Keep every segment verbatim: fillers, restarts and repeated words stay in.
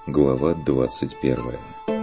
Глава двадцать первая.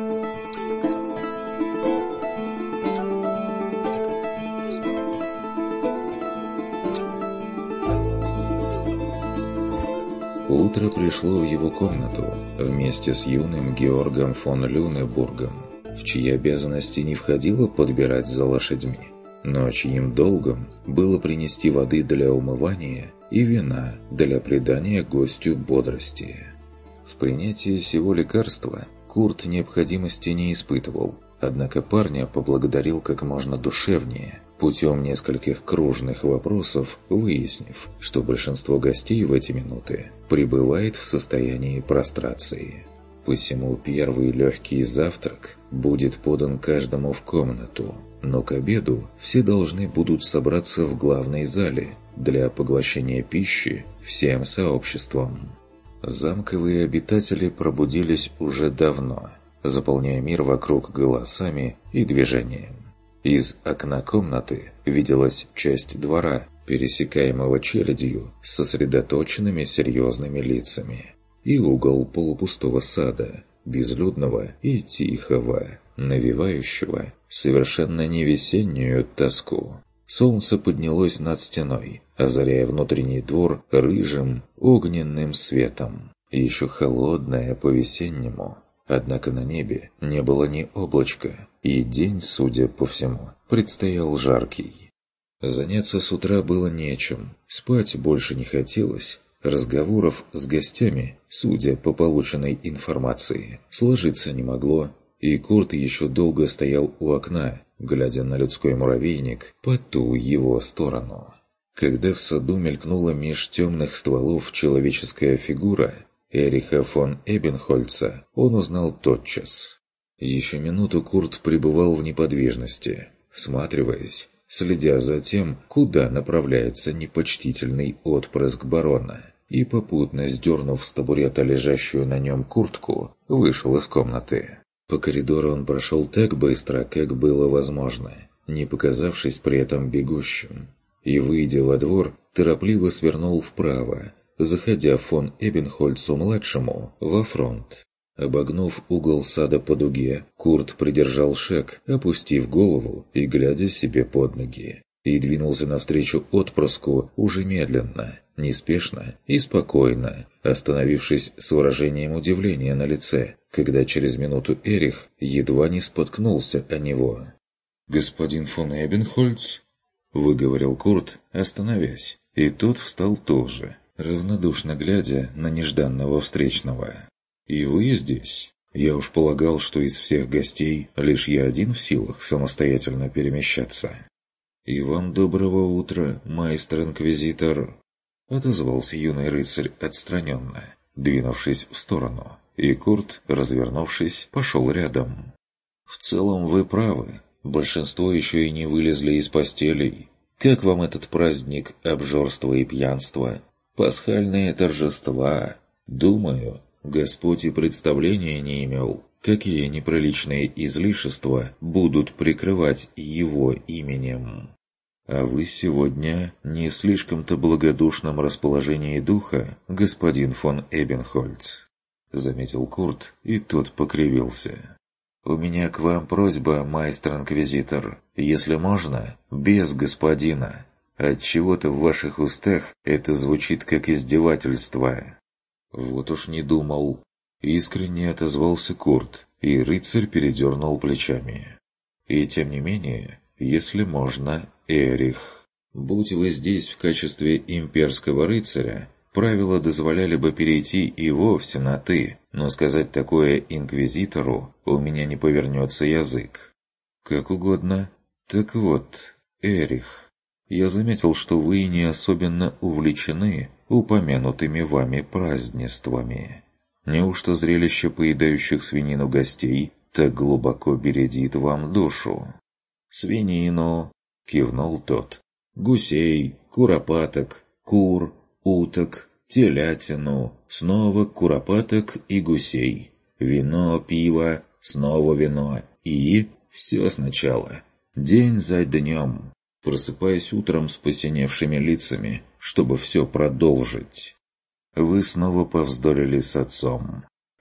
Утро пришло в его комнату вместе с юным Георгом фон Люнебургом, в чьи обязанности не входило подбирать за лошадьми, но чьим долгом было принести воды для умывания и вина для придания гостю бодрости. В принятии сего лекарства Курт необходимости не испытывал, однако парня поблагодарил как можно душевнее, путем нескольких кружных вопросов выяснив, что большинство гостей в эти минуты пребывает в состоянии прострации. Посему первый легкий завтрак будет подан каждому в комнату, но к обеду все должны будут собраться в главной зале для поглощения пищи всем сообществом. Замковые обитатели пробудились уже давно, заполняя мир вокруг голосами и движением. Из окна комнаты виделась часть двора, пересекаемого челядью с сосредоточенными серьезными лицами, и угол полупустого сада, безлюдного и тихого, навевающего совершенно не весеннюю тоску. Солнце поднялось над стеной, озаряя внутренний двор рыжим огненным светом, еще холодное по-весеннему. Однако на небе не было ни облачка, и день, судя по всему, предстоял жаркий. Заняться с утра было нечем, спать больше не хотелось, разговоров с гостями, судя по полученной информации, сложиться не могло, и Курт еще долго стоял у окна, глядя на людской муравейник по ту его сторону. Когда в саду мелькнула меж темных стволов человеческая фигура Эриха фон Эбенхольца, он узнал тотчас. Еще минуту Курт пребывал в неподвижности, всматриваясь, следя за тем, куда направляется непочтительный отпрыск барона, и, попутно сдернув с табурета лежащую на нем куртку, вышел из комнаты. По коридору он прошел так быстро, как было возможно, не показавшись при этом бегущим, и, выйдя во двор, торопливо свернул вправо, заходя фон Эбенхольцу-младшему во фронт. Обогнув угол сада по дуге, Курт придержал шаг, опустив голову и глядя себе под ноги, и двинулся навстречу отпрыску уже медленно, неспешно и спокойно, остановившись с выражением удивления на лице, когда через минуту Эрих едва не споткнулся о него. «Господин фон Эбенхольц?» — выговорил Курт, остановясь, и тот встал тоже, равнодушно глядя на нежданного встречного. «И вы здесь? Я уж полагал, что из всех гостей лишь я один в силах самостоятельно перемещаться». «И вам доброго утра, майстер-инквизитор», — отозвался юный рыцарь отстраненно, двинувшись в сторону, и Курт, развернувшись, пошел рядом. «В целом вы правы, большинство еще и не вылезли из постелей. Как вам этот праздник обжорства и пьянства? Пасхальные торжества? Думаю, Господь и представления не имел, какие неприличные излишества будут прикрывать его именем. А вы сегодня не в слишком-то благодушном расположении духа, господин фон Эбенхольц», — заметил Курт, и тот покривился. «У меня к вам просьба, майстер-инквизитор, если можно, без господина. Отчего-то в ваших устах это звучит как издевательство». «Вот уж не думал», — искренне отозвался Курт, и рыцарь передернул плечами. «И тем не менее, если можно, Эрих, будь вы здесь в качестве имперского рыцаря, правила дозволяли бы перейти и вовсе на «ты», но сказать такое инквизитору у меня не повернется язык». «Как угодно. Так вот, Эрих, я заметил, что вы не особенно увлечены упомянутыми вами празднествами. Неужто зрелище поедающих свинину гостей так глубоко бередит вам душу?» «Свинину», — кивнул тот, — «гусей, куропаток, кур, уток, телятину, снова куропаток и гусей, вино, пиво, снова вино и все сначала, день за днем, просыпаясь утром с посиневшими лицами, чтобы все продолжить. Вы снова повздорили с отцом.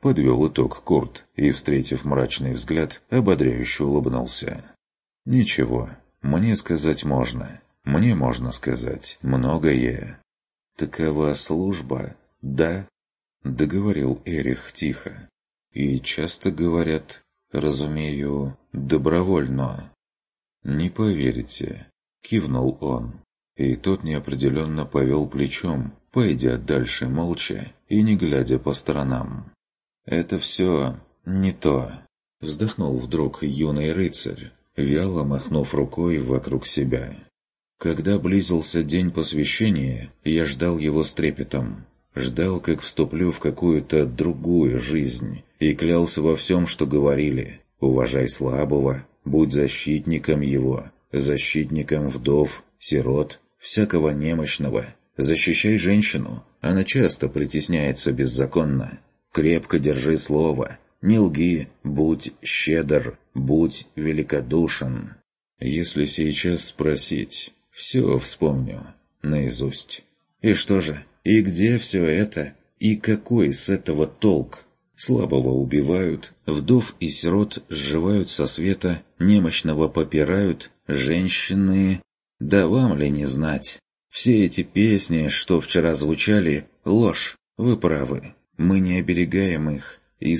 Подвел итог Курт и, встретив мрачный взгляд, ободряюще улыбнулся. «Ничего, мне сказать можно. Мне можно сказать многое». «Такова служба, да?» — договорил Эрих тихо. «И часто говорят, разумею, добровольно». «Не поверите», — кивнул он. И тот неопределенно повел плечом, пойдя дальше молча и не глядя по сторонам. «Это все не то», — вздохнул вдруг юный рыцарь, вяло махнув рукой вокруг себя. «Когда близился день посвящения, я ждал его с трепетом. Ждал, как вступлю в какую-то другую жизнь, и клялся во всем, что говорили. Уважай слабого, будь защитником его, защитником вдов, сирот, всякого немощного. Защищай женщину, она часто притесняется беззаконно. Крепко держи слово, не лги, будь щедр, будь великодушен». Если сейчас спросить, все вспомню наизусть. И что же, и где все это, и какой с этого толк? Слабого убивают, вдов и сирот сживают со света, немощного попирают, женщины... Да вам ли не знать? Все эти песни, что вчера звучали, ложь, вы правы. Мы не оберегаем их,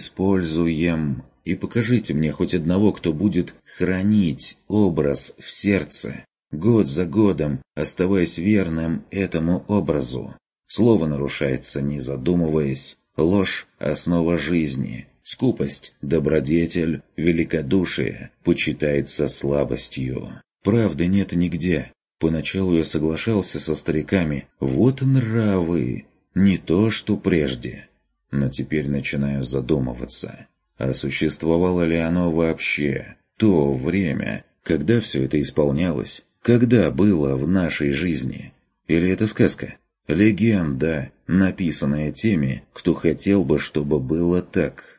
используем. И покажите мне хоть одного, кто будет хранить образ в сердце, год за годом, оставаясь верным этому образу. Слово нарушается, не задумываясь. Ложь – основа жизни. Скупость – добродетель, великодушие почитается слабостью. Правды нет нигде. Поначалу я соглашался со стариками. Вот нравы! Не то, что прежде. Но теперь начинаю задумываться. А существовало ли оно вообще? То время, когда все это исполнялось? Когда было в нашей жизни? Или это сказка? Легенда, написанная теми, кто хотел бы, чтобы было так.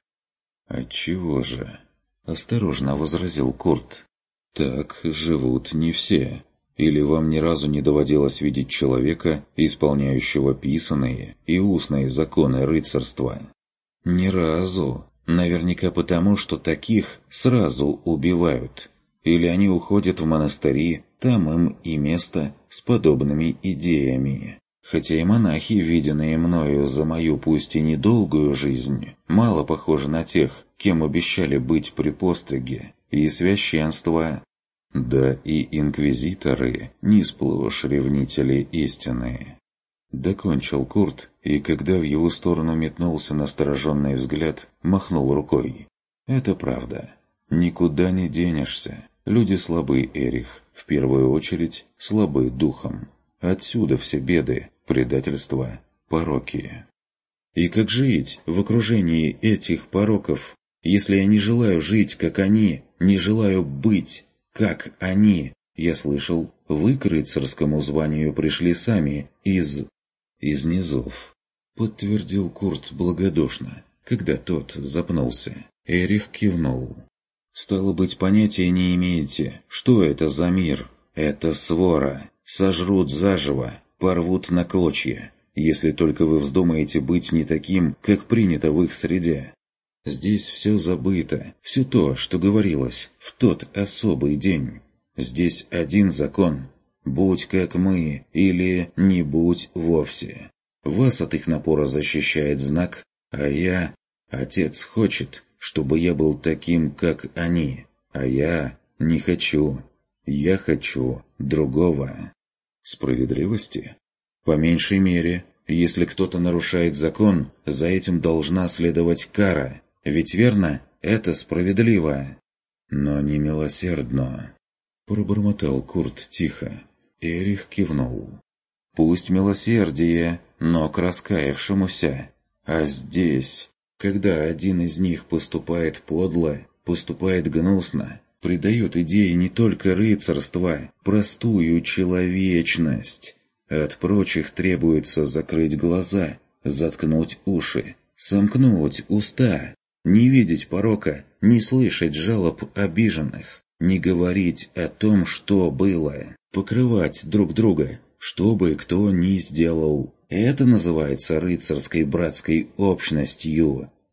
«Отчего же?» – осторожно возразил Курт. «Так живут не все. Или вам ни разу не доводилось видеть человека, исполняющего писанные и устные законы рыцарства?» «Ни разу. Наверняка потому, что таких сразу убивают. Или они уходят в монастыри, там им и место с подобными идеями. Хотя и монахи, виденные мною за мою пусть и недолгую жизнь, мало похожи на тех, кем обещали быть при постриге, и священство. Да и инквизиторы не сплошь ревнители истины». Докончил Курт, и когда в его сторону метнулся настороженный взгляд, махнул рукой. «Это правда. Никуда не денешься. Люди слабы, Эрих, в первую очередь слабы духом. Отсюда все беды, предательства, пороки. И как жить в окружении этих пороков, если я не желаю жить, как они, не желаю быть, как они? Я слышал, вы к рыцарскому званию пришли сами из... из низов», — подтвердил Курт благодушно, когда тот запнулся. Эрих кивнул. «Стало быть, понятия не имеете, что это за мир? Это свора. Сожрут заживо, порвут на клочья, если только вы вздумаете быть не таким, как принято в их среде. Здесь все забыто, все то, что говорилось в тот особый день. Здесь один закон. Будь как мы, или не будь вовсе. Вас от их напора защищает знак, а я... Отец хочет, чтобы я был таким, как они, а я не хочу. Я хочу другого. Справедливости? По меньшей мере, если кто-то нарушает закон, за этим должна следовать кара. Ведь верно, это справедливо. Но не милосердно. Пробормотал Курт тихо. Эрих кивнул. Пусть милосердие, но к раскаявшемуся. А здесь, когда один из них поступает подло, поступает гнусно, придает идее не только рыцарства, простую человечность. От прочих требуется закрыть глаза, заткнуть уши, сомкнуть уста, не видеть порока, не слышать жалоб обиженных, не говорить о том, что было, покрывать друг друга, что бы кто ни сделал. Это называется рыцарской братской общностью.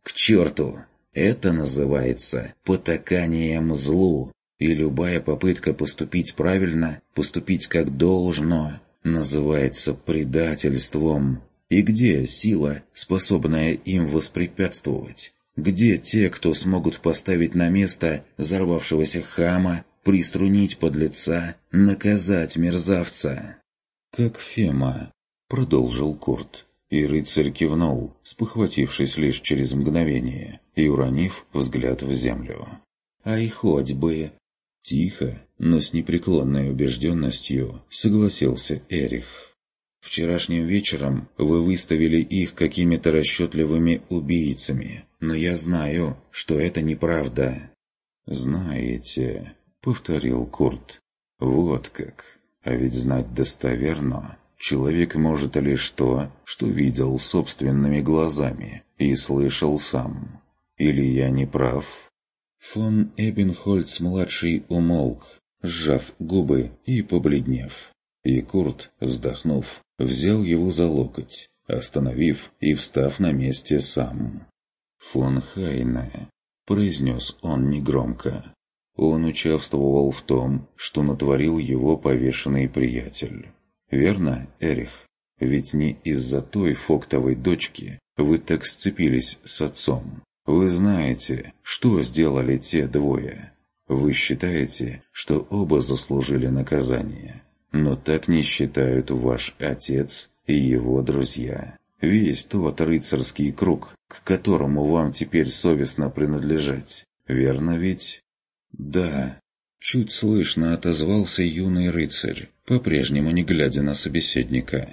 К черту! Это называется потаканием злу, и любая попытка поступить правильно, поступить как должно, называется предательством. И где сила, способная им воспрепятствовать? Где те, кто смогут поставить на место взорвавшегося хама, приструнить подлеца, наказать мерзавца? «Как Фема», — продолжил Курт, и рыцарь кивнул, спохватившись лишь через мгновение и уронив взгляд в землю. «Ай, хоть бы!» Тихо, но с непреклонной убежденностью согласился Эрих. «Вчерашним вечером вы выставили их какими-то расчетливыми убийцами, но я знаю, что это неправда». «Знаете», — повторил Курт, — «вот как. А ведь знать достоверно человек может лишь то, что видел собственными глазами и слышал сам. Или я не прав?» Фон Эбенхольц-младший умолк, сжав губы и побледнев. И Курт, вздохнув, взял его за локоть, остановив и встав на месте сам. «Фон Хайне», — произнес он негромко. «Он участвовал в том, что натворил его повешенный приятель. Верно, Эрих? Ведь не из-за той фоктовой дочки вы так сцепились с отцом. Вы знаете, что сделали те двое. Вы считаете, что оба заслужили наказание. Но так не считают ваш отец и его друзья. Весь тот рыцарский круг, к которому вам теперь совестно принадлежать. Верно ведь?» «Да», — чуть слышно отозвался юный рыцарь, по-прежнему не глядя на собеседника.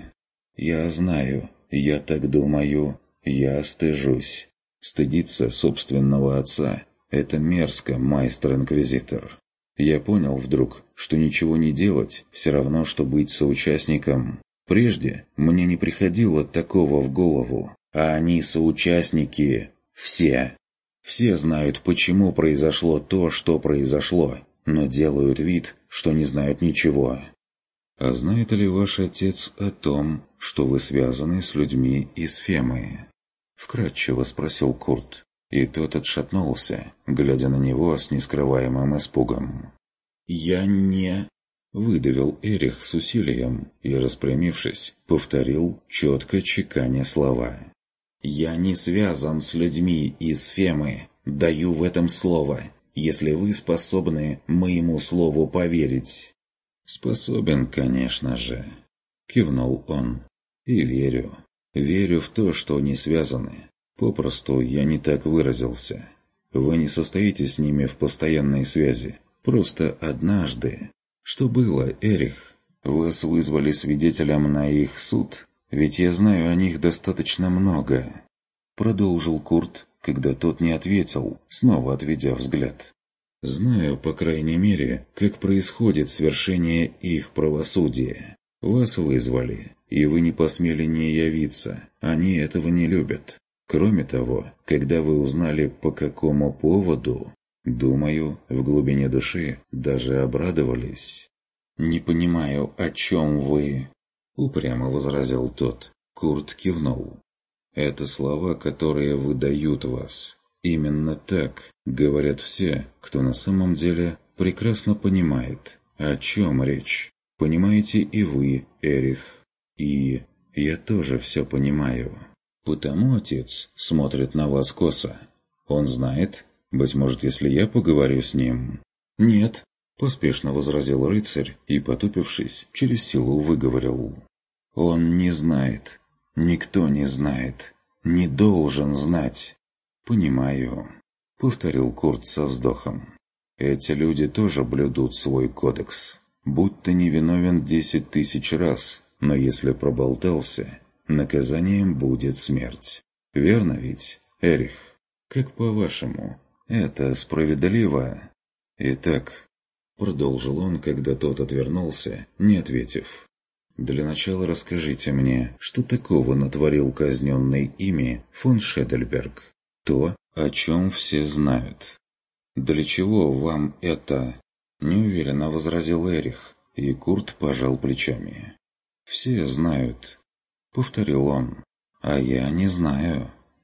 «Я знаю, я так думаю, я стыжусь. Стыдиться собственного отца — это мерзко, майстер-инквизитор. Я понял вдруг, что ничего не делать все равно, что быть соучастником. Прежде мне не приходило такого в голову, а они соучастники, все. Все знают, почему произошло то, что произошло, но делают вид, что не знают ничего». «А знает ли ваш отец о том, что вы связаны с людьми из Фемы?» — вкратчиво спросил Курт, и тот отшатнулся, глядя на него с нескрываемым испугом. «Я не...» — выдавил Эрих с усилием и, распрямившись, повторил, четко чеканя слова. «Я не связан с людьми из Фемы, даю в этом слово, если вы способны моему слову поверить». «Способен, конечно же», — кивнул он. «И верю. Верю в то, что не связаны. Попросту я не так выразился. Вы не состоите с ними в постоянной связи. Просто однажды. Что было, Эрих? Вас вызвали свидетелем на их суд? Ведь я знаю о них достаточно много». Продолжил Курт, когда тот не ответил, снова отведя взгляд. «Знаю, по крайней мере, как происходит свершение их правосудия. Вас вызвали, и вы не посмели не явиться. Они этого не любят. Кроме того, когда вы узнали, по какому поводу, думаю, в глубине души даже обрадовались». «Не понимаю, о чем вы...» — упрямо возразил тот. Курт кивнул. «Это слова, которые выдают вас. Именно так говорят все, кто на самом деле прекрасно понимает, о чем речь. Понимаете и вы, Эрих. И я тоже все понимаю. Потому отец смотрит на вас косо. Он знает, быть может, если я поговорю с ним». «Нет», — поспешно возразил рыцарь и, потупившись, через силу выговорил. «Он не знает. Никто не знает. Не должен знать». «Понимаю», — повторил Курт со вздохом. «Эти люди тоже блюдут свой кодекс. Будь ты невиновен десять тысяч раз, но если проболтался, наказанием будет смерть. Верно ведь, Эрих? Как по-вашему, это справедливо?» «Итак», — продолжил он, когда тот отвернулся, не ответив. «Для начала расскажите мне, что такого натворил казненный ими фон Шедельберг? То, о чем все знают». «Для чего вам это?» — неуверенно возразил Эрих, и Курт пожал плечами. «Все знают», — повторил он, — «а я не знаю».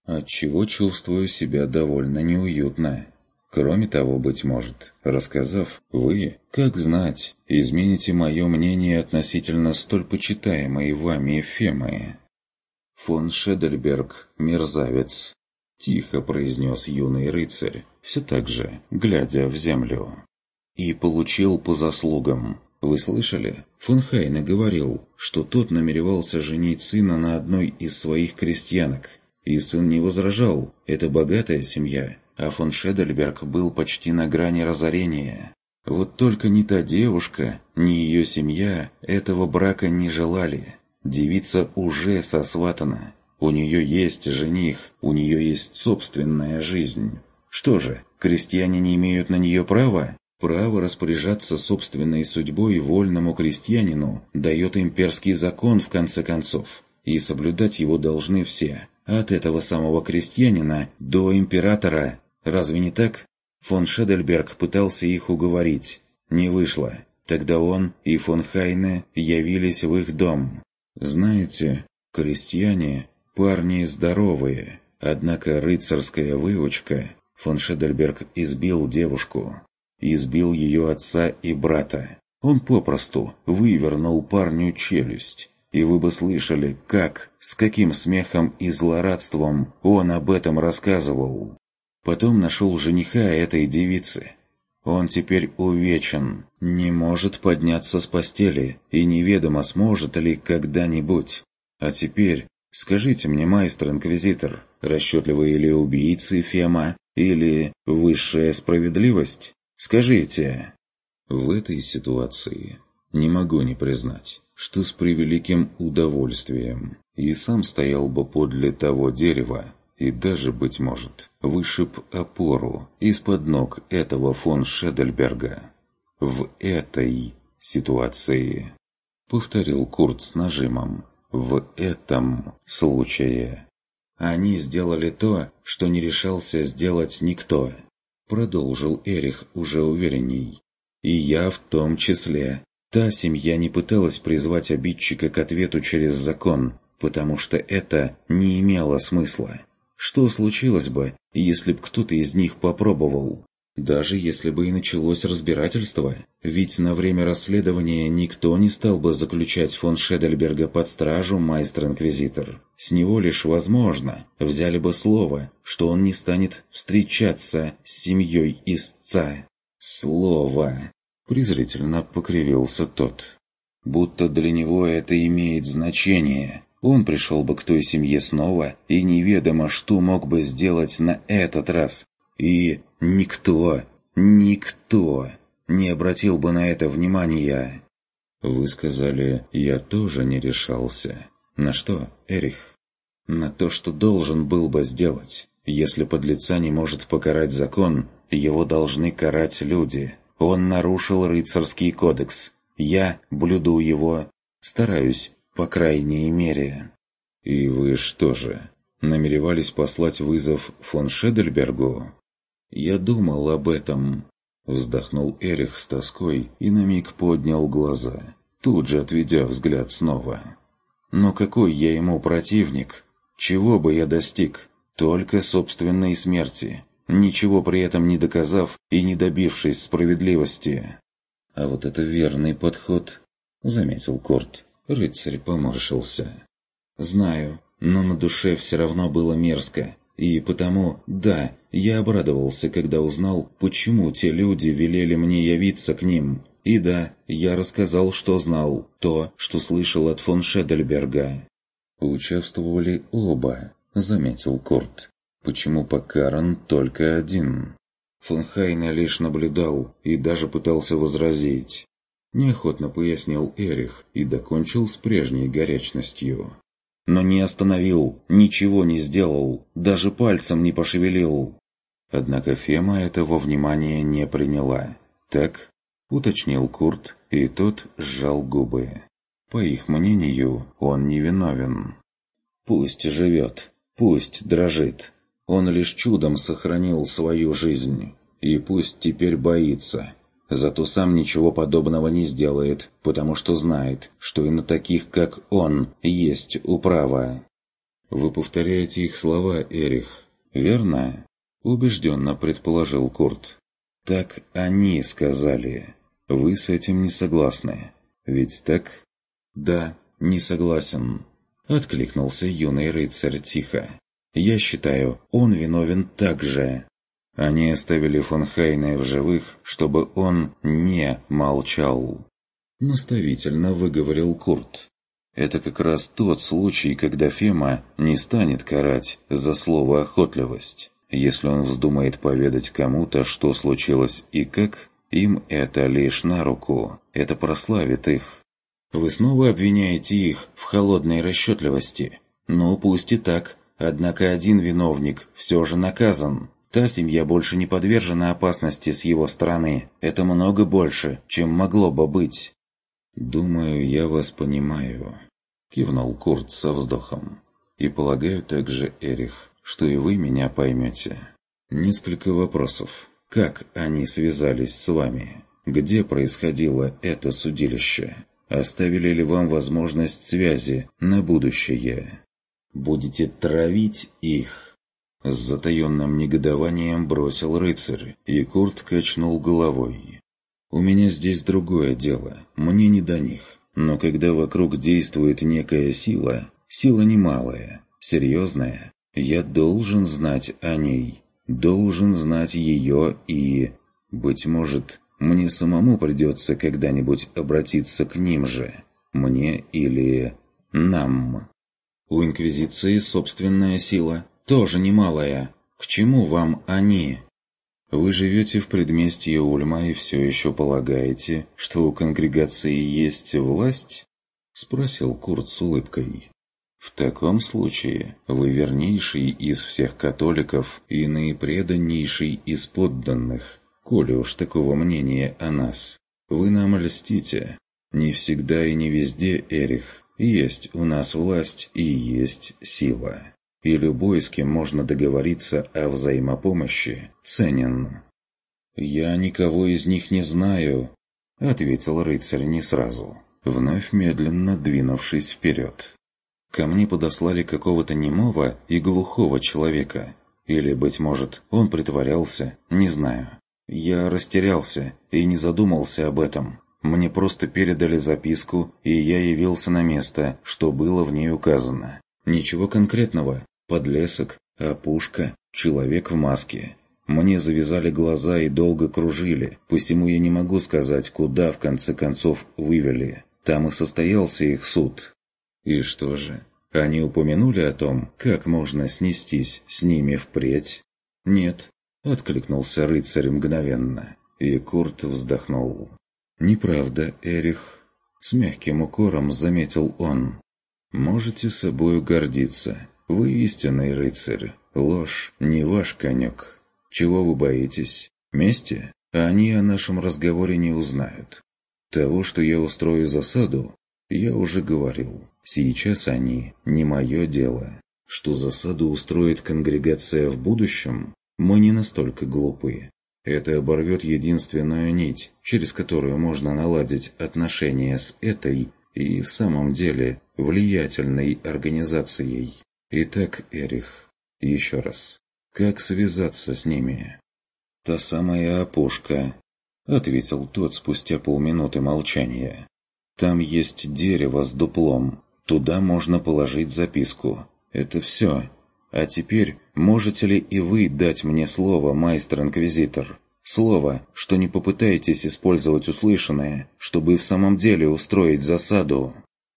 отчего чувствую себя довольно неуютно. Кроме того, быть может, рассказав, вы, как знать, измените мое мнение относительно столь почитаемой вами Фемы. «Фон Шедельберг – мерзавец», – тихо произнес юный рыцарь, все так же, глядя в землю. «И получил по заслугам. Вы слышали? Фон Хайне говорил, что тот намеревался женить сына на одной из своих крестьянок. И сын не возражал, это богатая семья». А фон Шедельберг был почти на грани разорения. Вот только ни та девушка, ни ее семья этого брака не желали. Девица уже сосватана. У нее есть жених, у нее есть собственная жизнь. Что же, крестьяне не имеют на нее права? Право распоряжаться собственной судьбой вольному крестьянину дает имперский закон в конце концов. И соблюдать его должны все. От этого самого крестьянина до императора. Разве не так? Фон Шедельберг пытался их уговорить. Не вышло. Тогда он и фон Хайне явились в их дом. Знаете, крестьяне – парни здоровые. Однако рыцарская выучка. Фон Шедельберг избил девушку. Избил ее отца и брата. Он попросту вывернул парню челюсть. И вы бы слышали, как, с каким смехом и злорадством он об этом рассказывал. Потом нашел жениха этой девицы. Он теперь увечен, не может подняться с постели, и неведомо, сможет ли когда-нибудь. А теперь, скажите мне, майстер-инквизитор, расчетливые ли убийцы Фема, или высшая справедливость? Скажите. В этой ситуации не могу не признать, что с превеликим удовольствием и сам стоял бы подле того дерева, и даже, быть может, вышиб опору из-под ног этого фон Шедельберга. В этой ситуации, повторил Курт с нажимом, в этом случае. Они сделали то, что не решался сделать никто, продолжил Эрих уже уверенней. И я в том числе. Та семья не пыталась призвать обидчика к ответу через закон, потому что это не имело смысла. Что случилось бы, если б кто-то из них попробовал? Даже если бы и началось разбирательство, ведь на время расследования никто не стал бы заключать фон Шедельберга под стражу, майстер-инквизитор. С него лишь, возможно, взяли бы слово, что он не станет встречаться с семьей истца. Слово. Презрительно покривился тот. Будто для него это имеет значение. Он пришел бы к той семье снова, и неведомо, что мог бы сделать на этот раз. И никто, никто не обратил бы на это внимания. Вы сказали, я тоже не решался. На что, Эрих? На то, что должен был бы сделать. Если подлеца не может покарать закон, его должны карать люди. Он нарушил рыцарский кодекс. Я блюду его, стараюсь, по крайней мере. И вы что же, намеревались послать вызов фон Шедельбергу? Я думал об этом. Вздохнул Эрих с тоской и на миг поднял глаза, тут же отведя взгляд снова. Но какой я ему противник? Чего бы я достиг? Только собственной смерти. Ничего при этом не доказав и не добившись справедливости. А вот это верный подход, заметил Курт. Рыцарь поморщился. Знаю, но на душе все равно было мерзко. И потому, да, я обрадовался, когда узнал, почему те люди велели мне явиться к ним. И да, я рассказал, что знал, то, что слышал от фон Шедельберга. Участвовали оба, заметил Курт. Почему покаран только один? Фон Хайне лишь наблюдал и даже пытался возразить. Неохотно пояснил Эрих и докончил с прежней горячностью. Но не остановил, ничего не сделал, даже пальцем не пошевелил. Однако Фема этого внимания не приняла. Так, уточнил Курт, и тот сжал губы. По их мнению, он невиновен. Пусть живет, пусть дрожит. Он лишь чудом сохранил свою жизнь. И пусть теперь боится. Зато сам ничего подобного не сделает, потому что знает, что и на таких, как он, есть управа. Вы повторяете их слова, Эрих, верно? Убежденно предположил Курт. Так они сказали. Вы с этим не согласны. Ведь так? Да, не согласен. Откликнулся юный рыцарь тихо. Я считаю, он виновен также. Они оставили фон Хайне в живых, чтобы он не молчал. Наставительно выговорил Курт. Это как раз тот случай, когда Фема не станет карать за слово «охотливость». Если он вздумает поведать кому-то, что случилось и как, им это лишь на руку, это прославит их. Вы снова обвиняете их в холодной расчетливости. Ну, пусть и так, однако один виновник все же наказан. Та семья больше не подвержена опасности с его стороны. Это много больше, чем могло бы быть. «Думаю, я вас понимаю», — кивнул Курт со вздохом. «И полагаю также, Эрих, что и вы меня поймете. Несколько вопросов. Как они связались с вами? Где происходило это судилище? Оставили ли вам возможность связи на будущее? Будете травить их?» С затаенным негодованием бросил рыцарь, и Курт качнул головой. «У меня здесь другое дело, мне не до них. Но когда вокруг действует некая сила, сила немалая, серьезная, я должен знать о ней, должен знать ее и... Быть может, мне самому придется когда-нибудь обратиться к ним же, мне или... нам. У Инквизиции собственная сила, тоже немалая. К чему вам они?» «Вы живете в предместье Ульма и все еще полагаете, что у конгрегации есть власть?» — спросил Курт с улыбкой. «В таком случае вы вернейший из всех католиков и наипреданнейший из подданных, коли уж такого мнения о нас. Вы нам льстите. Не всегда и не везде, Эрих, есть у нас власть и есть сила. И любой, с кем можно договориться о взаимопомощи, ценен». «Я никого из них не знаю», — ответил рыцарь не сразу, вновь медленно двинувшись вперед. «Ко мне подослали какого-то немого и глухого человека. Или, быть может, он притворялся, не знаю. Я растерялся и не задумался об этом. Мне просто передали записку, и я явился на место, что было в ней указано. Ничего конкретного. Подлесок, опушка, человек в маске. Мне завязали глаза и долго кружили, посему я не могу сказать, куда в конце концов вывели. Там и состоялся их суд». «И что же, они упомянули о том, как можно снестись с ними впредь?» «Нет», — откликнулся рыцарь мгновенно, и Курт вздохнул. «Неправда, Эрих», — с мягким укором заметил он. «Можете собою гордиться. Вы истинный рыцарь. Ложь не ваш конек. Чего вы боитесь? Мести? Они о нашем разговоре не узнают. Того, что я устрою засаду, я уже говорил. Сейчас они не мое дело. Что засаду устроит конгрегация в будущем, мы не настолько глупы. Это оборвет единственную нить, через которую можно наладить отношения с этой и, в самом деле, влиятельной организацией. Итак, Эрих, еще раз, как связаться с ними?» «Та самая опушка», — ответил тот спустя полминуты молчания. «Там есть дерево с дуплом, туда можно положить записку. Это все. А теперь можете ли и вы дать мне слово, майстер-инквизитор? Слово, что не попытаетесь использовать услышанное, чтобы в самом деле устроить засаду?»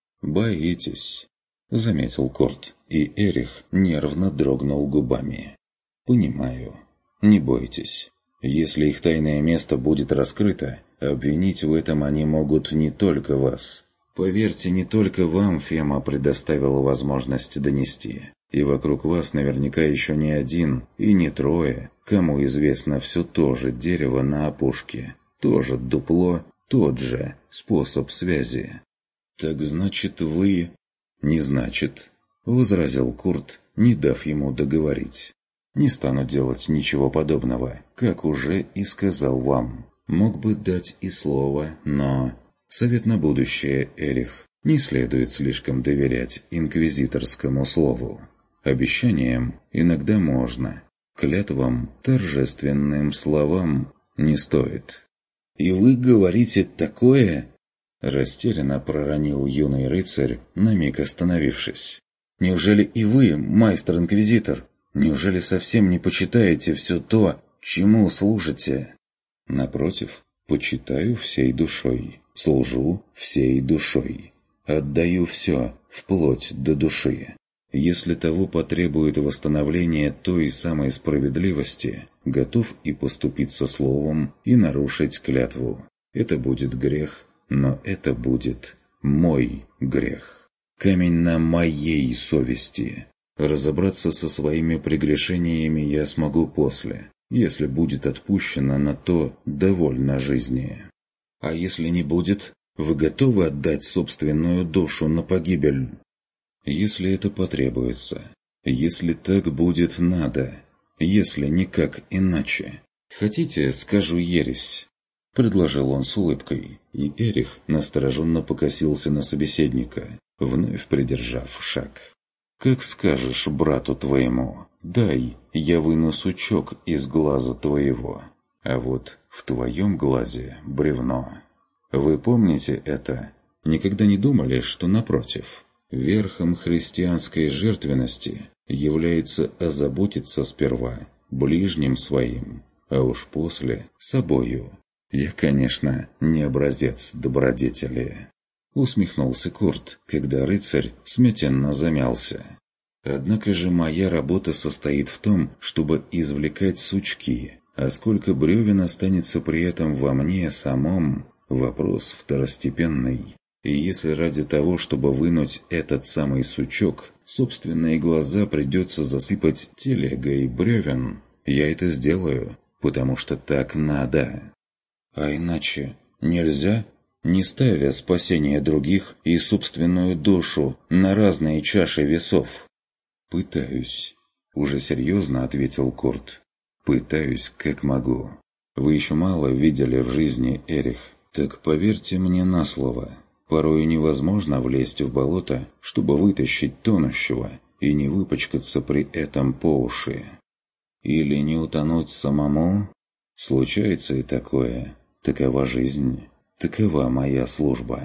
«Боитесь», — заметил Курт, и Эрих нервно дрогнул губами. «Понимаю. Не бойтесь. Если их тайное место будет раскрыто, обвинить в этом они могут не только вас. Поверьте, не только вам Фема предоставила возможность донести. И вокруг вас наверняка еще не один и не трое, кому известно все то же дерево на опушке, тоже дупло, тот же способ связи». «Так значит, вы...» «Не значит», — возразил Курт, не дав ему договорить. «Не стану делать ничего подобного, как уже и сказал вам. Мог бы дать и слово, но... Совет на будущее, Эрих. Не следует слишком доверять инквизиторскому слову. Обещаниям иногда можно, клятвам, торжественным словам не стоит. «И вы говорите такое?» Растерянно проронил юный рыцарь, на миг остановившись. «Неужели и вы, майстер-инквизитор? Неужели совсем не почитаете все то, чему служите?» «Напротив, почитаю всей душой, служу всей душой, отдаю все, вплоть до души. Если того потребует восстановление той самой справедливости, готов и поступиться словом, и нарушить клятву. Это будет грех, но это будет мой грех. Камень на моей совести. Разобраться со своими прегрешениями я смогу после, если будет отпущено на то довольно жизни. А если не будет, вы готовы отдать собственную душу на погибель? Если это потребуется, если так будет надо, если никак иначе. Хотите, скажу ересь?» Предложил он с улыбкой, и Эрих настороженно покосился на собеседника, вновь придержав шаг. «Как скажешь брату твоему, дай, я выну сучок из глаза твоего, а вот в твоем глазе бревно. Вы помните это? Никогда не думали, что напротив, верхом христианской жертвенности является озаботиться сперва ближним своим, а уж после собою? Я, конечно, не образец добродетели». Усмехнулся Курт, когда рыцарь смятенно замялся. «Однако же моя работа состоит в том, чтобы извлекать сучки, а сколько бревен останется при этом во мне самом, вопрос второстепенный. И если ради того, чтобы вынуть этот самый сучок, собственные глаза придется засыпать телегой бревен, я это сделаю, потому что так надо. А иначе нельзя, не ставя спасение других и собственную душу на разные чаши весов?» «Пытаюсь», — уже серьезно ответил Курт. «Пытаюсь, как могу. Вы еще мало видели в жизни, Эрих, так поверьте мне на слово. Порой невозможно влезть в болото, чтобы вытащить тонущего и не выпачкаться при этом по уши. Или не утонуть самому? Случается и такое. Такова жизнь, такова моя служба.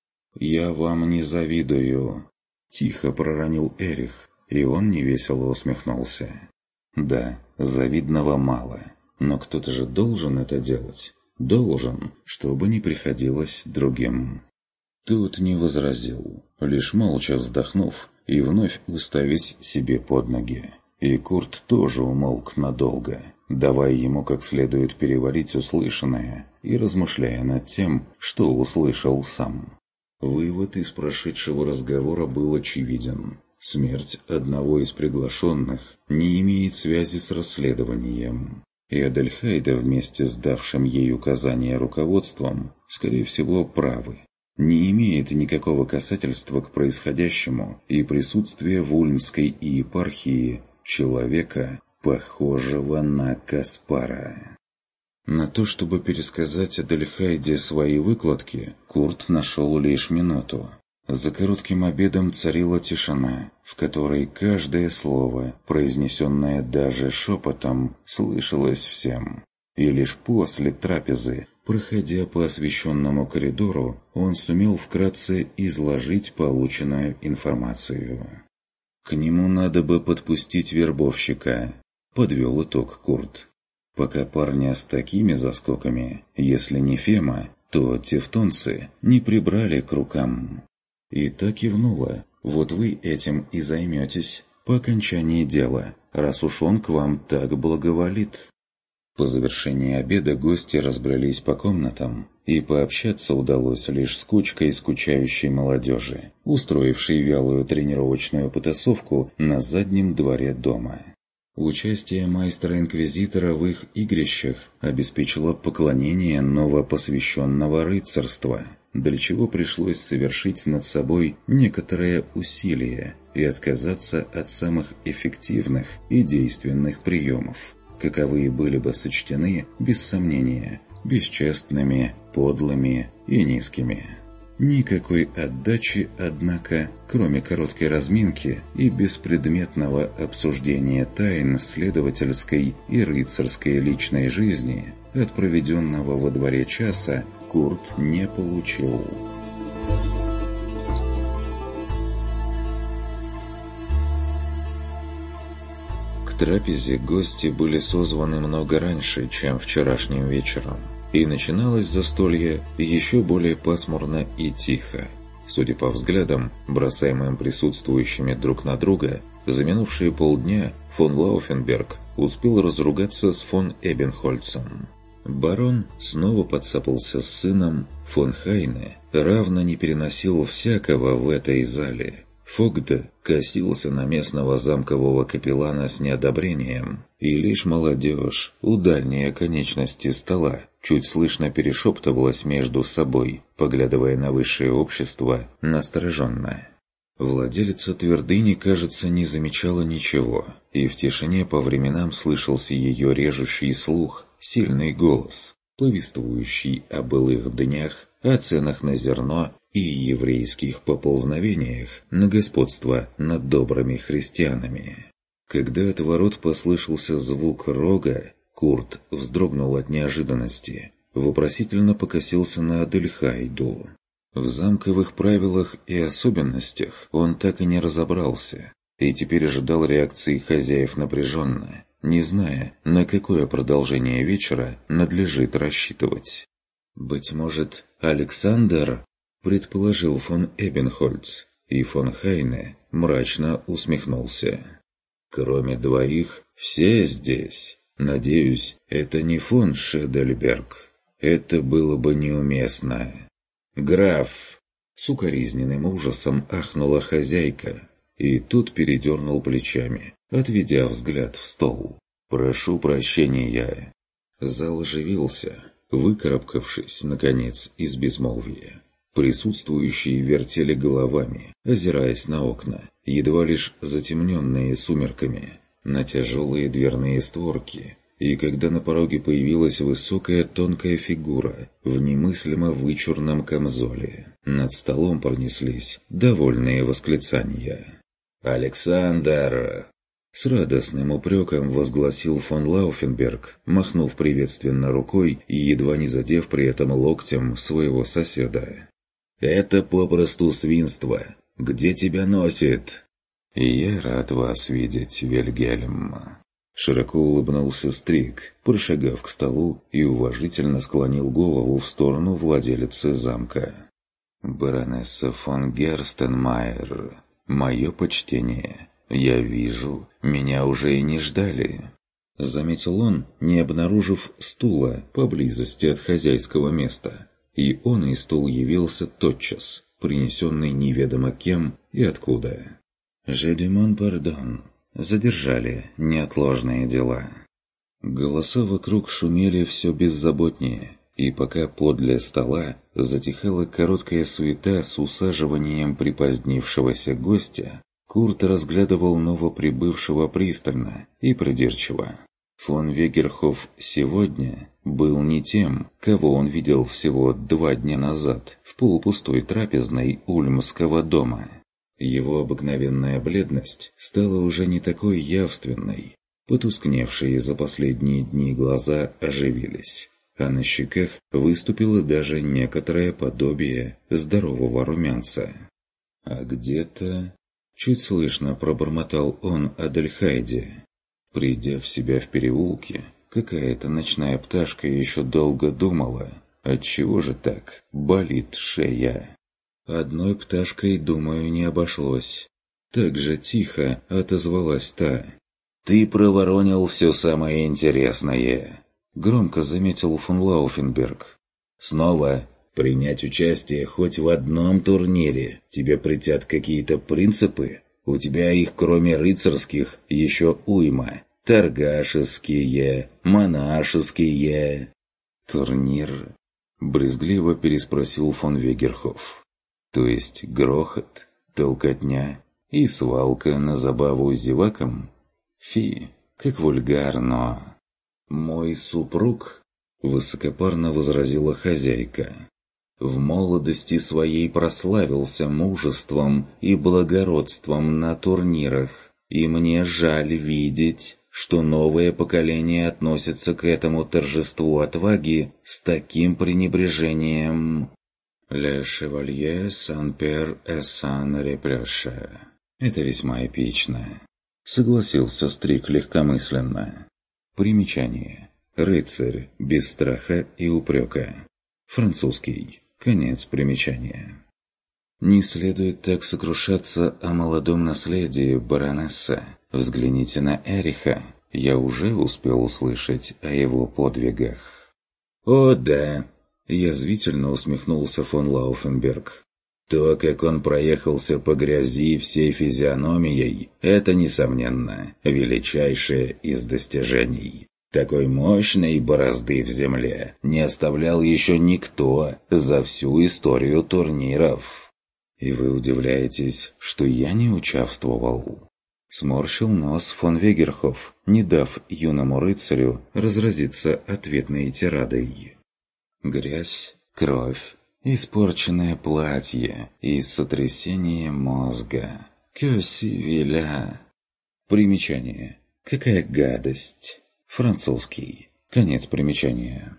Я вам не завидую», — тихо проронил Эрих, и он невесело усмехнулся. «Да, завидного мало, но кто-то же должен это делать. Должен, чтобы не приходилось другим». Тут не возразил, лишь молча вздохнув и вновь уставясь себе под ноги. И Курт тоже умолк надолго, давая ему как следует переварить услышанное и размышляя над тем, что услышал сам. Вывод из прошедшего разговора был очевиден. Смерть одного из приглашенных не имеет связи с расследованием. И Адельхайда вместе с давшим ей указания руководством, скорее всего, правы. Не имеет никакого касательства к происходящему и присутствия в Ульмской епархии человека, похожего на Каспара. На то, чтобы пересказать Адельхайде свои выкладки, Курт нашел лишь минуту. За коротким обедом царила тишина, в которой каждое слово, произнесенное даже шепотом, слышалось всем. И лишь после трапезы, проходя по освещенному коридору, он сумел вкратце изложить полученную информацию. «К нему надо бы подпустить вербовщика», — подвел итог Курт. «Пока парня с такими заскоками, если не Фема, то тевтонцы не прибрали к рукам». И так кивнула. «Вот вы этим и займетесь по окончании дела, раз уж он к вам так благоволит». По завершении обеда гости разбрелись по комнатам, и пообщаться удалось лишь с кучкой скучающей молодежи, устроившей вялую тренировочную потасовку на заднем дворе дома. Участие майстра-инквизитора в их игрищах обеспечило поклонение новопосвященного рыцарства, для чего пришлось совершить над собой некоторое усилие и отказаться от самых эффективных и действенных приемов, каковые были бы сочтены, без сомнения, бесчестными, подлыми и низкими. Никакой отдачи, однако, кроме короткой разминки и беспредметного обсуждения тайн следовательской и рыцарской личной жизни, от проведенного во дворе часа Курт не получил. К трапезе гости были созваны много раньше, чем вчерашним вечером. И начиналось застолье еще более пасмурно и тихо. Судя по взглядам, бросаемым присутствующими друг на друга, за минувшие полдня фон Лауфенберг успел разругаться с фон Эбенхольцем. Барон снова подцапался с сыном, фон Хайне равно не переносил всякого в этой зале. Фогд косился на местного замкового капеллана с неодобрением, и лишь молодежь у дальней оконечности стола чуть слышно перешептывалась между собой, поглядывая на высшее общество настороженно. Владелица твердыни, кажется, не замечала ничего, и в тишине по временам слышался ее режущий слух сильный голос, повествующий о былых днях, о ценах на зерно и еврейских поползновениях на господство над добрыми христианами. Когда от ворот послышался звук рога, Курт вздрогнул от неожиданности, вопросительно покосился на Адельхайду. В замковых правилах и особенностях он так и не разобрался, и теперь ожидал реакции хозяев напряженно, не зная, на какое продолжение вечера надлежит рассчитывать. «Быть может, Александр?» – предположил фон Эбенхольц, и фон Хайне мрачно усмехнулся. «Кроме двоих, все здесь. Надеюсь, это не фон Шедельберг. Это было бы неуместно». «Граф!» – с укоризненным ужасом ахнула хозяйка, и тут передернул плечами, отведя взгляд в стол. «Прошу прощения». Зал оживился, выкарабкавшись, наконец, из безмолвия. Присутствующие вертели головами, озираясь на окна, едва лишь затемненные сумерками, на тяжелые дверные створки, и когда на пороге появилась высокая тонкая фигура в немыслимо вычурном камзоле, над столом пронеслись довольные восклицания. «Александр!» С радостным упреком возгласил фон Лауфенберг, махнув приветственно рукой и едва не задев при этом локтем своего соседа. «Это попросту свинство. Где тебя носит?» «Я рад вас видеть, Вильгельм». Широко улыбнулся Стрик, прошагав к столу и уважительно склонил голову в сторону владелицы замка. «Баронесса фон Герстенмайер, мое почтение. Я вижу, меня уже и не ждали». Заметил он, не обнаружив стула поблизости от хозяйского места. И он и стул явился тотчас, принесенный неведомо кем и откуда. «Je demande pardon». Задержали неотложные дела. Голоса вокруг шумели все беззаботнее, и пока подле стола затихала короткая суета с усаживанием припозднившегося гостя, Курт разглядывал новоприбывшего пристально и придирчиво. Фон Вегерхоф сегодня был не тем, кого он видел всего два дня назад в полупустой трапезной Ульмского дома. Его обыкновенная бледность стала уже не такой явственной. Потускневшие за последние дни глаза оживились, а на щеках выступило даже некоторое подобие здорового румянца. А где-то... Чуть слышно пробормотал он Адельхайде. Придя в себя в переулке, какая-то ночная пташка еще долго думала, отчего же так болит шея. Одной пташкой, думаю, не обошлось. Так же тихо отозвалась та. «Ты проворонил все самое интересное», — громко заметил фон Лауфенберг. «Снова принять участие хоть в одном турнире тебе претят какие-то принципы? У тебя их, кроме рыцарских, еще уйма. Торгашеские, монашеские». «Турнир?» — брезгливо переспросил фон Вегерхоф. «То есть грохот, толкотня и свалка на забаву зевакам? Фи, как вульгарно!» «Мой супруг», — высокопарно возразила хозяйка, В молодости своей прославился мужеством и благородством на турнирах, и мне жаль видеть, что новое поколение относится к этому торжеству отваги с таким пренебрежением. «Le chevalier sans peur et sans reproche». Это весьма эпично. Согласился Стрик легкомысленно. Примечание. Рыцарь без страха и упрека. Французский. Конец примечания. Не следует так сокрушаться о молодом наследии, баронесса. Взгляните на Эриха. Я уже успел услышать о его подвигах. О, да! Язвительно усмехнулся фон Лауфенберг. То, как он проехался по грязи всей физиономией, это, несомненно, величайшее из достижений. Такой мощной борозды в земле не оставлял еще никто за всю историю турниров. И вы удивляетесь, что я не участвовал? Сморщил нос фон Вегерхоф, не дав юному рыцарю разразиться ответной тирадой. Грязь, кровь, испорченное платье и сотрясение мозга. Кёсивиля. Примечание. Какая гадость. Французский. Конец примечания.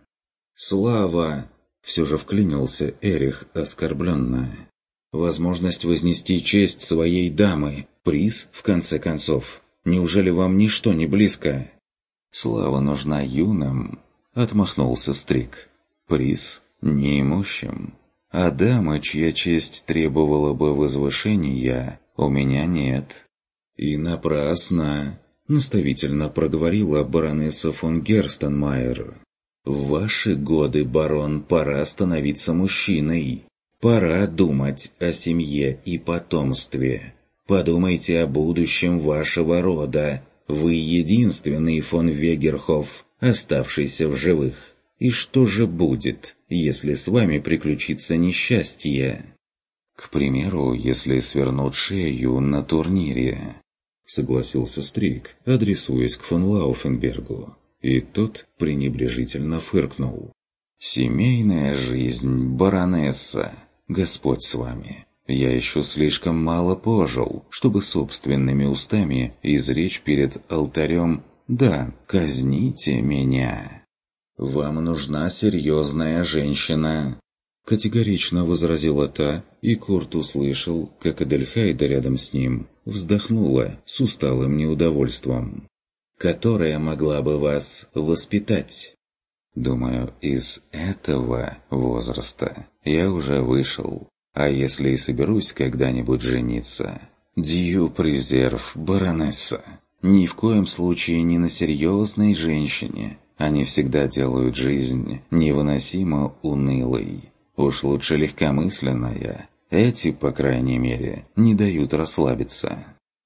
Слава! Все же вклинился Эрих оскорбленно. Возможность вознести честь своей дамы. Приз, в конце концов. Неужели вам ничто не близко? Слава нужна юным, отмахнулся Стрик. Приз неимущим. А дама, чья честь требовала бы возвышения, у меня нет. И напрасно, наставительно проговорила баронесса фон Герстенмайер. В ваши годы, барон, пора становиться мужчиной. Пора думать о семье и потомстве. Подумайте о будущем вашего рода. Вы единственный фон Вегерхоф, оставшийся в живых. И что же будет, если с вами приключится несчастье? К примеру, если свернут шею на турнире, согласился Стрик, адресуясь к фон Лауфенбергу. И тот пренебрежительно фыркнул. «Семейная жизнь, баронесса, Господь с вами. Я еще слишком мало пожил, чтобы собственными устами изречь перед алтарем «Да, казните меня». «Вам нужна серьезная женщина», — категорично возразила та, и Курт услышал, как Адельхайда рядом с ним вздохнула с усталым неудовольствием. «Которая могла бы вас воспитать». «Думаю, из этого возраста я уже вышел, а если и соберусь когда-нибудь жениться...» «Дью презерв, баронесса, ни в коем случае не на серьезной женщине». Они всегда делают жизнь невыносимо унылой. Уж лучше легкомысленная. Эти, по крайней мере, не дают расслабиться.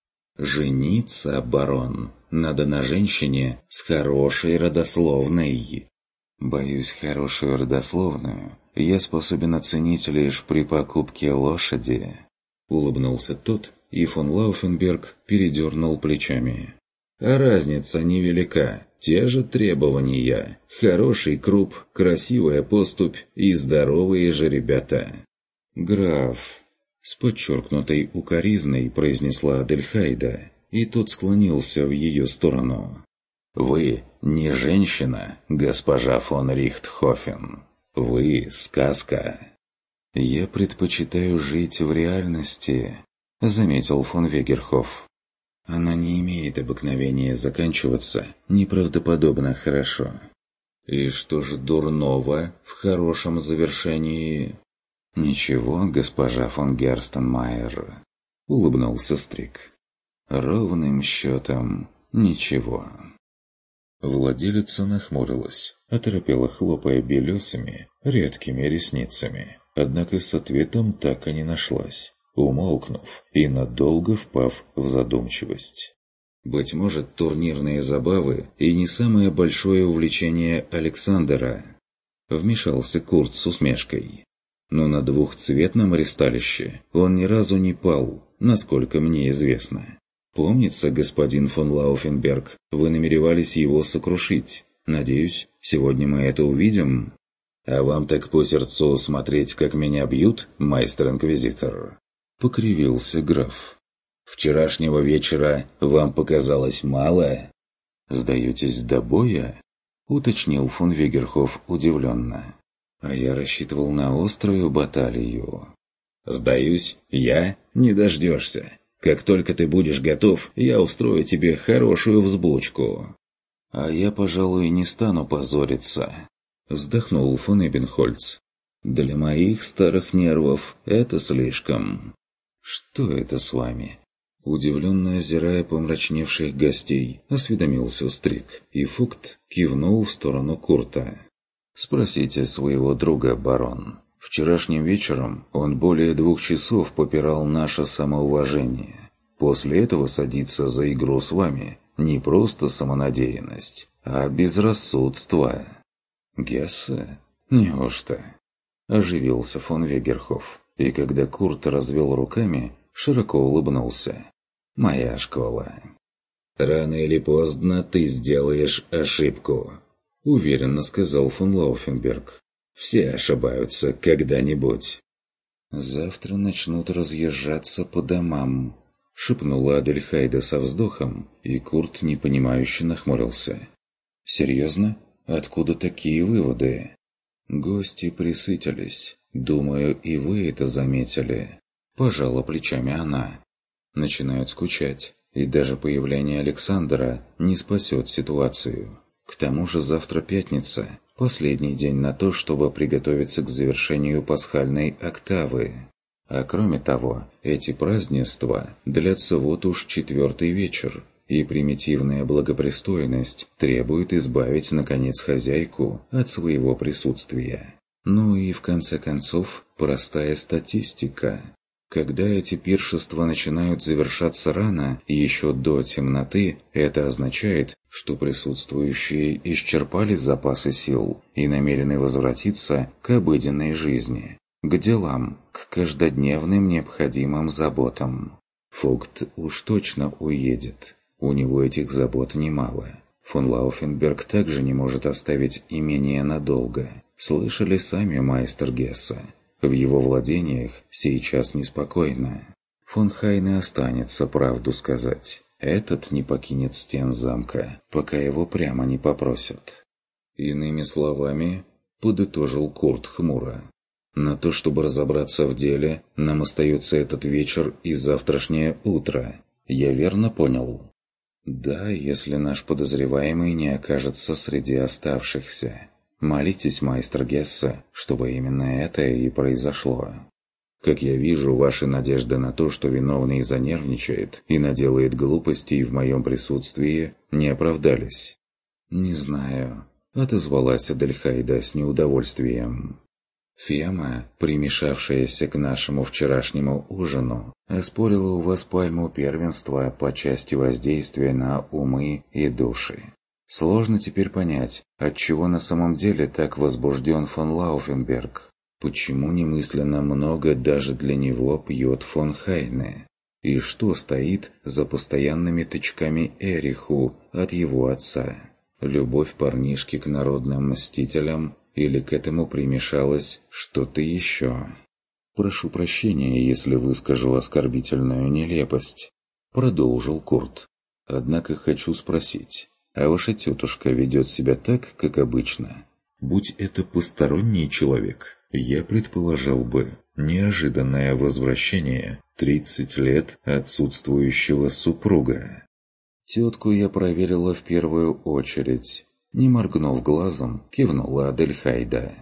Жениться, барон, надо на женщине с хорошей родословной. Боюсь, хорошую родословную я способен оценить лишь при покупке лошади. Улыбнулся тот, и фон Лауфенберг передернул плечами. А разница невелика. Те же требования. Хороший круп, красивая поступь и здоровые же ребята. «Граф», — с подчеркнутой укоризной произнесла Адельхайда, и тот склонился в ее сторону. «Вы не женщина, госпожа фон Рихтхофен. Вы сказка». «Я предпочитаю жить в реальности», — заметил фон Вегерхоф. Она не имеет обыкновения заканчиваться неправдоподобно хорошо. И что же дурного в хорошем завершении? Ничего, госпожа фон Герстенмайер, улыбнулся Стрик. Ровным счетом ничего. Владелица нахмурилась, оторопела, хлопая белесыми, редкими ресницами. Однако с ответом так и не нашлась, умолкнув и надолго впав в задумчивость. Быть может, турнирные забавы и не самое большое увлечение Александра. Вмешался Курт с усмешкой. Но на двухцветном ристалище он ни разу не пал, насколько мне известно. Помнится, господин фон Лауфенберг, вы намеревались его сокрушить. Надеюсь, сегодня мы это увидим? А вам так по сердцу смотреть, как меня бьют, майстер-инквизитор?» Покривился граф. «Вчерашнего вечера вам показалось мало?» «Сдаетесь до боя?» Уточнил фон Вегерхоф удивленно. «А я рассчитывал на острую баталию». «Сдаюсь, я? Не дождешься. Как только ты будешь готов, я устрою тебе хорошую взбучку». «А я, пожалуй, не стану позориться», — вздохнул фон Эбенхольц. «Для моих старых нервов это слишком». «Что это с вами?» Удивленно озирая помрачневших гостей, осведомился Стрик, и Фукт кивнул в сторону Курта. «Спросите своего друга, барон. Вчерашним вечером он более двух часов попирал наше самоуважение. После этого садиться за игру с вами не просто самонадеянность, а безрассудство». «Гессе? Неужто?» Оживился фон Вегерхоф, и когда Курт развел руками, широко улыбнулся. «Моя школа». «Рано или поздно ты сделаешь ошибку», — уверенно сказал фон Лауфенберг. «Все ошибаются когда-нибудь». «Завтра начнут разъезжаться по домам», — шепнула Адельхайда со вздохом, и Курт непонимающе нахмурился. «Серьезно? Откуда такие выводы?» «Гости присытились. Думаю, и вы это заметили». Пожала плечами она. Начинают скучать, и даже появление Александра не спасет ситуацию. К тому же завтра пятница, последний день на то, чтобы приготовиться к завершению пасхальной октавы. А кроме того, эти празднества длятся вот уж четвертый вечер, и примитивная благопристойность требует избавить, наконец, хозяйку от своего присутствия. Ну и, в конце концов, простая статистика. Когда эти пиршества начинают завершаться рано, еще до темноты, это означает, что присутствующие исчерпали запасы сил и намерены возвратиться к обыденной жизни, к делам, к каждодневным необходимым заботам. Фукт уж точно уедет. У него этих забот немало. Фон Лауфенберг также не может оставить имение надолго. Слышали сами, майстер Гессе. В его владениях сейчас неспокойно. Фон Хайне останется, правду сказать. Этот не покинет стен замка, пока его прямо не попросят. Иными словами, подытожил Курт хмуро. На то, чтобы разобраться в деле, нам остается этот вечер и завтрашнее утро. Я верно понял? Да, если наш подозреваемый не окажется среди оставшихся. Молитесь, майстер Гессе, чтобы именно это и произошло. Как я вижу, ваши надежды на то, что виновный занервничает и наделает глупостей в моем присутствии, не оправдались. «Не знаю», — отозвалась Адельхайда с неудовольствием. «Фема, примешавшаяся к нашему вчерашнему ужину, оспорила у вас пальму первенства по части воздействия на умы и души. Сложно теперь понять, отчего на самом деле так возбужден фон Лауфенберг. Почему немысленно много даже для него пьет фон Хайне? И что стоит за постоянными тычками Эриху от его отца? Любовь парнишки к народным мстителям или к этому примешалось что-то еще? «Прошу прощения, если выскажу оскорбительную нелепость», — продолжил Курт. «Однако хочу спросить». А ваша тетушка ведет себя так, как обычно. Будь это посторонний человек, я предположил бы неожиданное возвращение тридцать лет отсутствующего супруга. Тетку я проверила в первую очередь. Не моргнув глазом, кивнула Адельхайда.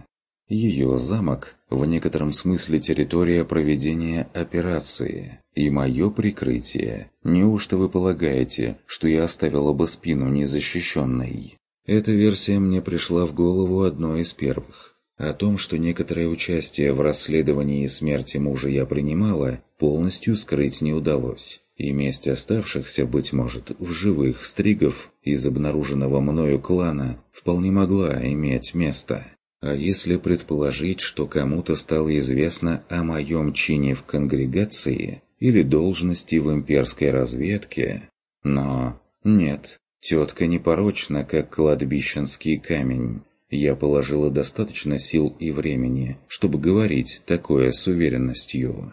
Ее замок в некотором смысле территория проведения операции и мое прикрытие. Неужто вы полагаете, что я оставила бы спину незащищенной? Эта версия мне пришла в голову одной из первых. О том, что некоторое участие в расследовании смерти мужа я принимала, полностью скрыть не удалось. И месть оставшихся, быть может, в живых стригов из обнаруженного мною клана вполне могла иметь место. А если предположить, что кому-то стало известно о моем чине в конгрегации или должности в имперской разведке? Но нет, тетка непорочна, как кладбищенский камень. Я положила достаточно сил и времени, чтобы говорить такое с уверенностью.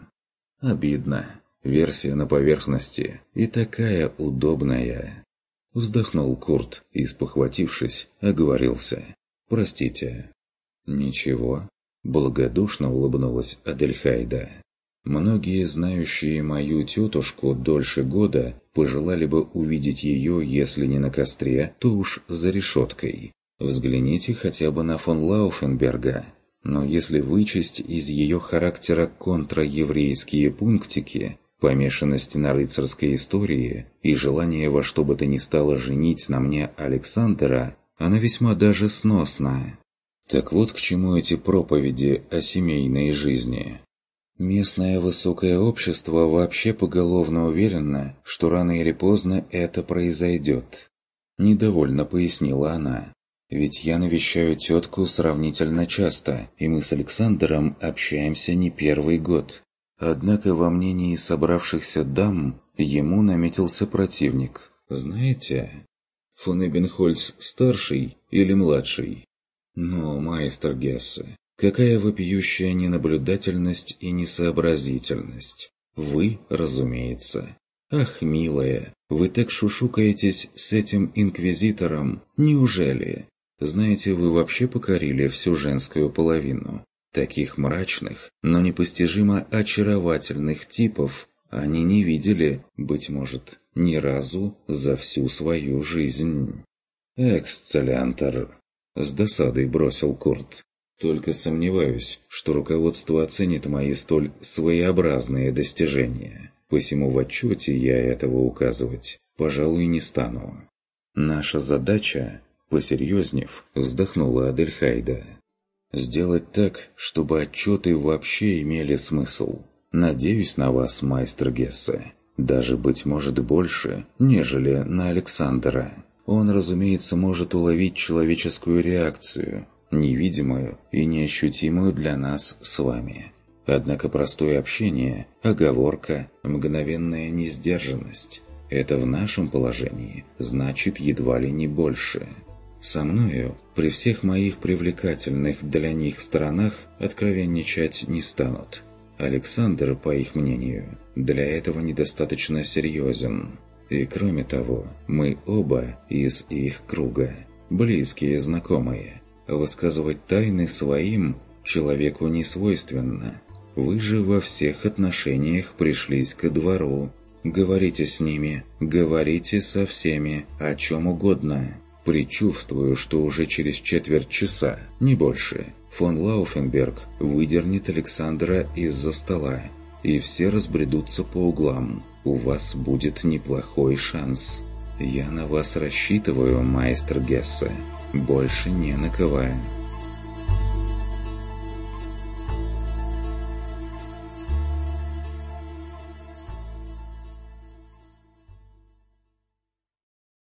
Обидно. Версия на поверхности и такая удобная. Вздохнул Курт и, спохватившись, оговорился. «Простите». «Ничего», – благодушно улыбнулась Адельхайда. «Многие, знающие мою тетушку дольше года, пожелали бы увидеть ее, если не на костре, то уж за решеткой. Взгляните хотя бы на фон Лауфенберга. Но если вычесть из ее характера контраеврейские пунктики, помешанность на рыцарской истории и желание во что бы то ни стало женить на мне Александра, она весьма даже сносна. Так вот к чему эти проповеди о семейной жизни. Местное высокое общество вообще поголовно уверено, что рано или поздно это произойдет. Недовольно пояснила она. Ведь я навещаю тетку сравнительно часто, и мы с Александром общаемся не первый год. Однако во мнении собравшихся дам ему наметился противник. Знаете, фон Эбенхольц старший или младший? Но, майстер Гессе, какая вопиющая ненаблюдательность и несообразительность. Вы, разумеется. Ах, милая, вы так шушукаетесь с этим инквизитором, неужели? Знаете, вы вообще покорили всю женскую половину. Таких мрачных, но непостижимо очаровательных типов они не видели, быть может, ни разу за всю свою жизнь. «Эксцеллентер!» – с досадой бросил Курт. «Только сомневаюсь, что руководство оценит мои столь своеобразные достижения. Посему в отчете я этого указывать, пожалуй, не стану. Наша задача...» Посерьезнев, вздохнула Адельхайда. «Сделать так, чтобы отчеты вообще имели смысл. Надеюсь на вас, майстер Гессе. Даже, быть может, больше, нежели на Александра. Он, разумеется, может уловить человеческую реакцию, невидимую и неощутимую для нас с вами. Однако простое общение, оговорка, мгновенная несдержанность – это в нашем положении значит едва ли не больше». Со мною, при всех моих привлекательных для них сторонах, откровенничать не станут. Александр, по их мнению, для этого недостаточно серьезен. И кроме того, мы оба из их круга, близкие знакомые. Высказывать тайны своим человеку не свойственно. Вы же во всех отношениях пришлись ко двору. Говорите с ними, говорите со всеми, о чем угодно. Предчувствую, что уже через четверть часа, не больше, фон Лауфенберг выдернет Александра из-за стола, и все разбредутся по углам. У вас будет неплохой шанс. Я на вас рассчитываю, майстер Гессе. Больше не на кого.